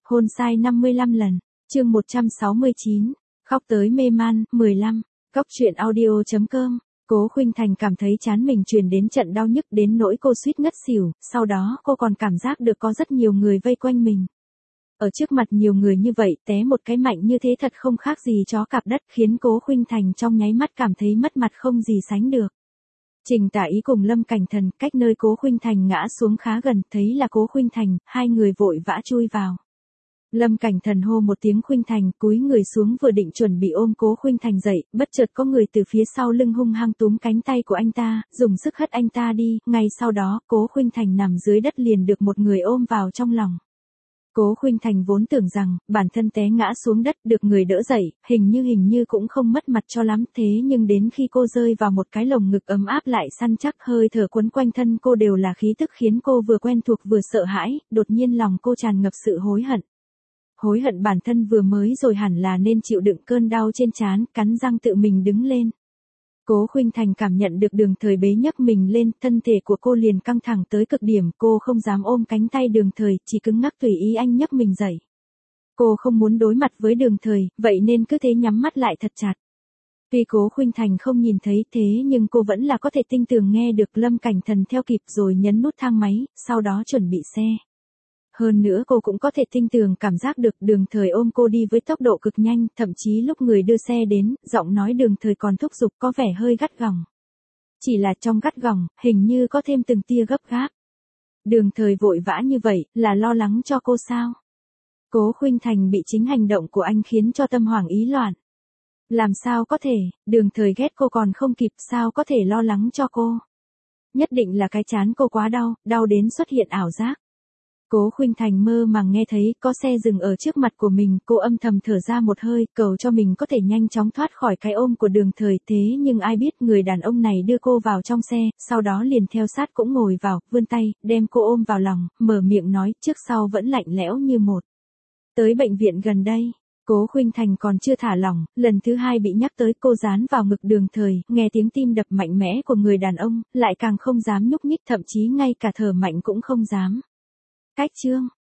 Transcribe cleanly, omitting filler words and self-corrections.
Hôn sai 55 lần. Chương 169. Khóc tới mê man, 15. Cóc truyện audio.com. Cố Khuynh Thành cảm thấy trán mình truyền đến trận đau nhức đến nỗi cô suýt ngất xỉu, sau đó cô còn cảm giác được có rất nhiều người vây quanh mình. Ở trước mặt nhiều người như vậy, té một cái mạnh như thế thật không khác gì chó cạp đất, khiến Cố Khuynh Thành trong nháy mắt cảm thấy mất mặt không gì sánh được. Trình Tả Ý cùng Lâm Cảnh Thần cách nơi Cố Khuynh Thành ngã xuống khá gần, thấy là Cố Khuynh Thành, hai người vội vã chui vào. Lâm Cảnh Thần hô một tiếng Khuynh Thành, cúi người xuống vừa định chuẩn bị ôm Cố Khuynh Thành dậy, bất chợt có người từ phía sau lưng hung hăng túm cánh tay của anh ta, dùng sức hất anh ta đi, ngay sau đó, Cố Khuynh Thành nằm dưới đất liền được một người ôm vào trong lòng. Cố Khuynh Thành vốn tưởng rằng, bản thân té ngã xuống đất, được người đỡ dậy, hình như cũng không mất mặt cho lắm, thế nhưng đến khi cô rơi vào một cái lồng ngực ấm áp lại săn chắc, hơi thở quấn quanh thân cô đều là khí tức khiến cô vừa quen thuộc vừa sợ hãi, đột nhiên lòng cô tràn ngập sự hối hận. Hối hận bản thân vừa mới rồi hẳn là nên chịu đựng cơn đau trên trán, cắn răng tự mình đứng lên. Cố Khuynh Thành cảm nhận được Đường Thời bế nhấc mình lên, thân thể của cô liền căng thẳng tới cực điểm, cô không dám ôm cánh tay Đường Thời, chỉ cứng ngắc tùy ý anh nhấc mình dậy. Cô không muốn đối mặt với Đường Thời, vậy nên cứ thế nhắm mắt lại thật chặt. Tuy Cố Khuynh Thành không nhìn thấy thế nhưng cô vẫn là có thể tinh tường nghe được Lâm Cảnh Thần theo kịp rồi nhấn nút thang máy, sau đó chuẩn bị xe. Hơn nữa cô cũng có thể tinh tường cảm giác được Đường Thời ôm cô đi với tốc độ cực nhanh, thậm chí lúc người đưa xe đến, giọng nói Đường Thời còn thúc giục có vẻ hơi gắt gỏng. Chỉ là trong gắt gỏng, hình như có thêm từng tia gấp gáp. Đường Thời vội vã như vậy, là lo lắng cho cô sao? Cố Khuynh Thành bị chính hành động của anh khiến cho tâm hoảng ý loạn. Làm sao có thể, Đường Thời ghét cô còn không kịp, sao có thể lo lắng cho cô? Nhất định là cái trán cô quá đau, đau đến xuất hiện ảo giác. Cố Khuynh Thành mơ màng nghe thấy có xe dừng ở trước mặt của mình, cô âm thầm thở ra một hơi, cầu cho mình có thể nhanh chóng thoát khỏi cái ôm của Đường Thời, thế nhưng ai biết người đàn ông này đưa cô vào trong xe, sau đó liền theo sát cũng ngồi vào, vươn tay, đem cô ôm vào lòng, mở miệng nói, trước sau vẫn lạnh lẽo như một. Tới bệnh viện gần đây, Cố Khuynh Thành còn chưa thả lỏng, lần thứ hai bị nhắc tới, cô dán vào ngực Đường Thời, nghe tiếng tim đập mạnh mẽ của người đàn ông, lại càng không dám nhúc nhích, thậm chí ngay cả thở mạnh cũng không dám. Cách chương